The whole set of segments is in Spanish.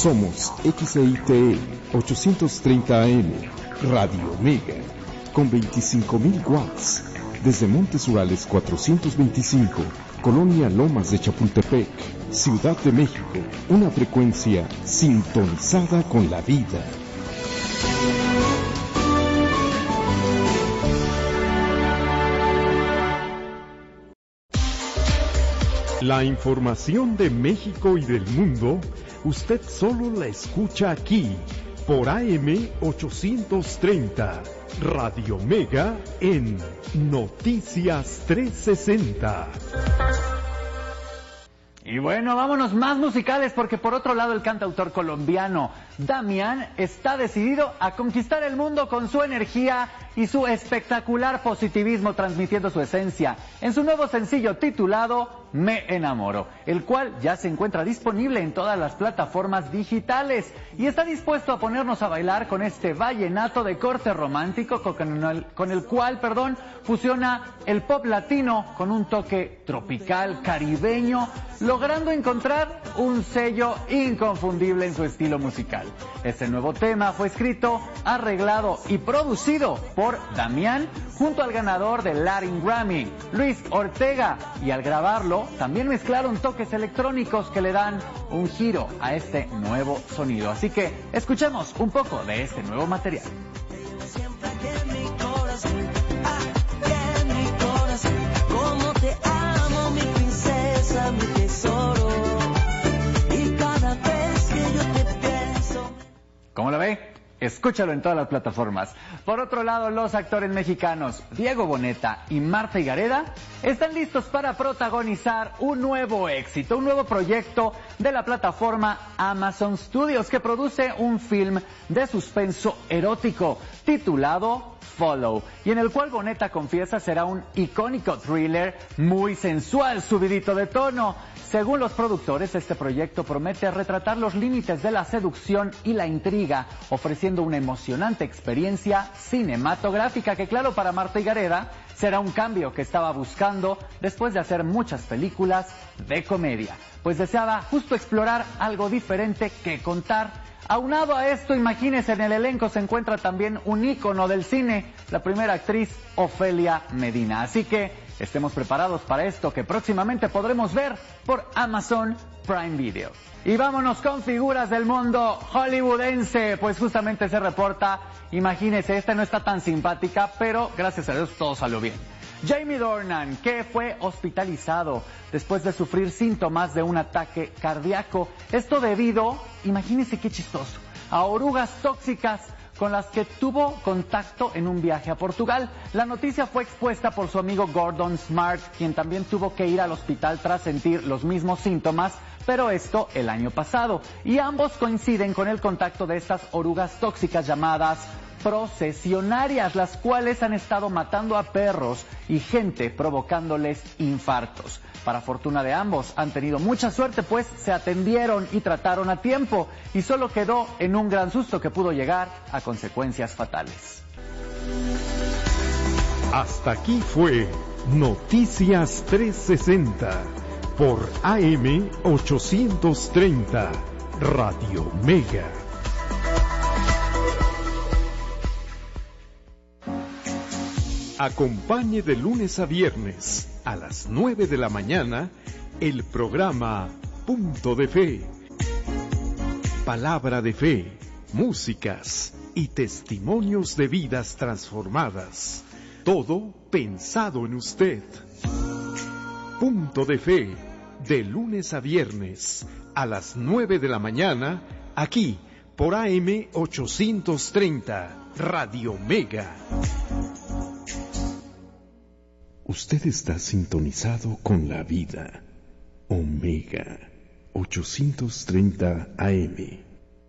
Somos XEITE 830 AM, Radio Mega, con 25.000 watts, desde Montes Urales 425, Colonia Lomas de Chapultepec, Ciudad de México, una frecuencia sintonizada con la vida. La información de México y del mundo, usted solo la escucha aquí, por AM 830, Radio Mega en Noticias 360. Y bueno, vámonos más musicales porque por otro lado el cantautor colombiano Damián está decidido a conquistar el mundo con su energía y su espectacular positivismo, transmitiendo su esencia en su nuevo sencillo titulado Me Enamoro, el cual ya se encuentra disponible en todas las plataformas digitales y está dispuesto a ponernos a bailar con este vallenato de corte romántico con el cual fusiona el pop latino con un toque tropical, caribeño, logrando encontrar un sello inconfundible en su estilo musical. Este nuevo tema fue escrito, arreglado y producido por Damián junto al ganador del Latin Grammy, Luis Ortega, y al grabarlo también mezclaron toques electrónicos que le dan un giro a este nuevo sonido. Así que escuchemos un poco de este nuevo material. Siempre aquí en mi corazón, aquí en mi corazón, como te amo, mi princesa, mi tesoro, y cada vez que yo te pienso. ¿Cómo lo ve? Escúchalo en todas las plataformas. Por otro lado, los actores mexicanos Diego Boneta y Marta Higareda están listos para protagonizar un nuevo éxito, un nuevo proyecto de la plataforma Amazon Studios, que produce un film de suspenso erótico titulado Follow, y en el cual Boneta confiesa será un icónico thriller muy sensual, subidito de tono. Según los productores, este proyecto promete retratar los límites de la seducción y la intriga, ofreciendo una emocionante experiencia cinematográfica que, claro, para Marta Higareda será un cambio que estaba buscando después de hacer muchas películas de comedia, pues deseaba justo explorar algo diferente que contar. Aunado a esto, imagínense, en el elenco se encuentra también un ícono del cine, la primera actriz Ofelia Medina. Así que estemos preparados para esto que próximamente podremos ver por Amazon Prime Video. Y vámonos con figuras del mundo hollywoodense, pues justamente se reporta, imagínense, esta no está tan simpática, pero gracias a Dios todo salió bien. Jamie Dornan, que fue hospitalizado después de sufrir síntomas de un ataque cardíaco. Esto debido, imagínense qué chistoso, a orugas tóxicas con las que tuvo contacto en un viaje a Portugal. La noticia fue expuesta por su amigo Gordon Smart, quien también tuvo que ir al hospital tras sentir los mismos síntomas, pero esto el año pasado. Y ambos coinciden con el contacto de estas orugas tóxicas llamadas procesionarias, las cuales han estado matando a perros y gente, provocándoles infartos. Para fortuna de ambos, han tenido mucha suerte, pues se atendieron y trataron a tiempo, y solo quedó en un gran susto que pudo llegar a consecuencias fatales. Hasta aquí fue Noticias 360 por AM 830, Radio Mega. Acompañe de lunes a viernes a las 9 de la mañana el programa Punto de Fe. Palabra de fe, músicas y testimonios de vidas transformadas. Todo pensado en usted. Punto de Fe, de lunes a viernes a las 9 de la mañana, aquí por AM 830, Radio Mega. Usted está sintonizado con la vida. Omega 830 AM.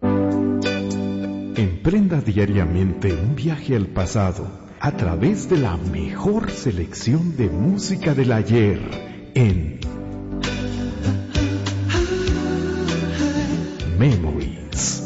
Emprenda diariamente un viaje al pasado a través de la mejor selección de música del ayer en Memories.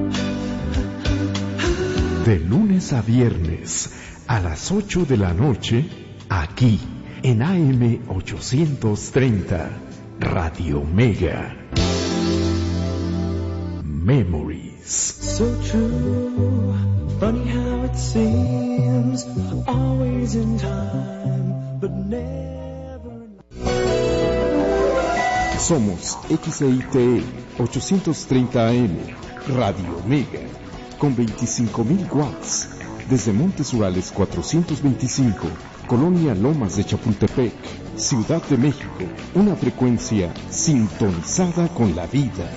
De lunes a viernes a las 8 de la noche, aquí en AM 830, Radio Mega. Memories. So true, funny how it seems, always in time, but never. Somos XEITE 830 AM, Radio Omega, con 25.000 watts, desde Montes Urales 425, Colonia Lomas de Chapultepec, Ciudad de México, una frecuencia sintonizada con la vida.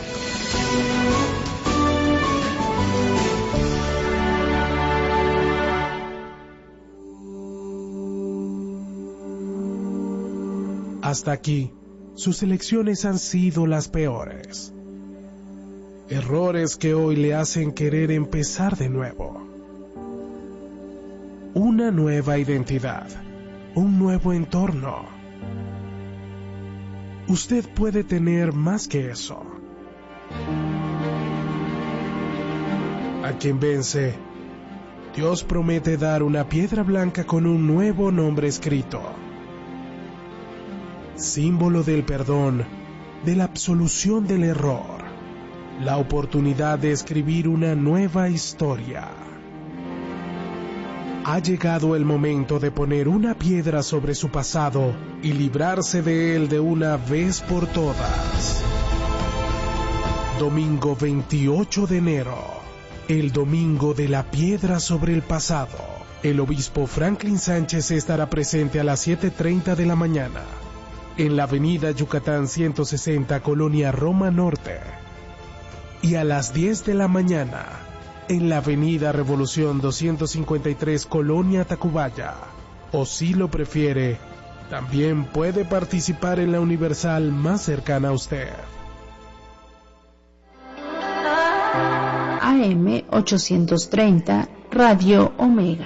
Hasta aquí, sus elecciones han sido las peores. Errores que hoy le hacen querer empezar de nuevo. Una nueva identidad, un nuevo entorno. Usted puede tener más que eso. A quien vence, Dios promete dar una piedra blanca con un nuevo nombre escrito. Símbolo del perdón, de la absolución del error, la oportunidad de escribir una nueva historia. Ha llegado el momento de poner una piedra sobre su pasado y librarse de él de una vez por todas. Domingo 28 de enero, el domingo de la piedra sobre el pasado. El obispo Franklin Sánchez estará presente a las 7:30 de la mañana, en la avenida Yucatán 160, Colonia Roma Norte, y a las 10 de la mañana, en la avenida Revolución 253, Colonia Tacubaya. O si lo prefiere, también puede participar en la Universal más cercana a usted. AM 830, Radio Omega.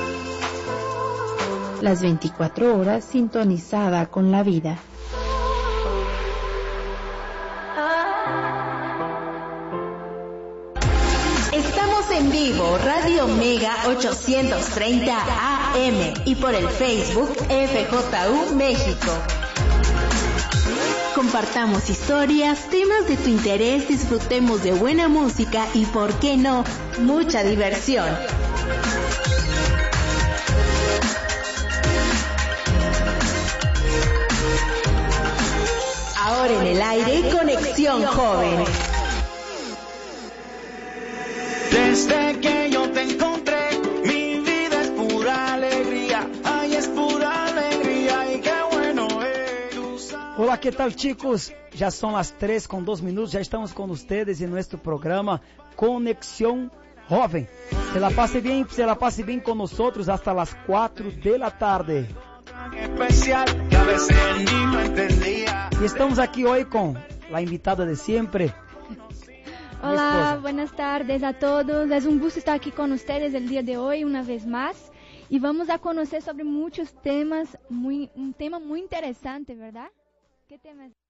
Las 24 horas sintonizada con la vida. Estamos en vivo, Radio Omega 830 AM y por el Facebook FJU México. Compartamos historias, temas de tu interés, disfrutemos de buena música y, por qué no, mucha diversión. Ahora en el aire, Conexión Joven. Desde que yo te encontré, mi vida es pura alegría. Ay, es pura alegría y qué bueno es. Olá, que tal, chicos? Já são as 3:02, já estamos com vocês em nosso programa Conexión Joven. Se la pase bien con nosotros hasta las 4 de la tarde. Y estamos aquí hoy con la invitada de siempre. Hola, buenas tardes a todos. Es un gusto estar aquí con ustedes el día de hoy una vez más. Y vamos a conocer sobre muchos temas, un tema muy interesante, ¿verdad? ¿Qué tema es?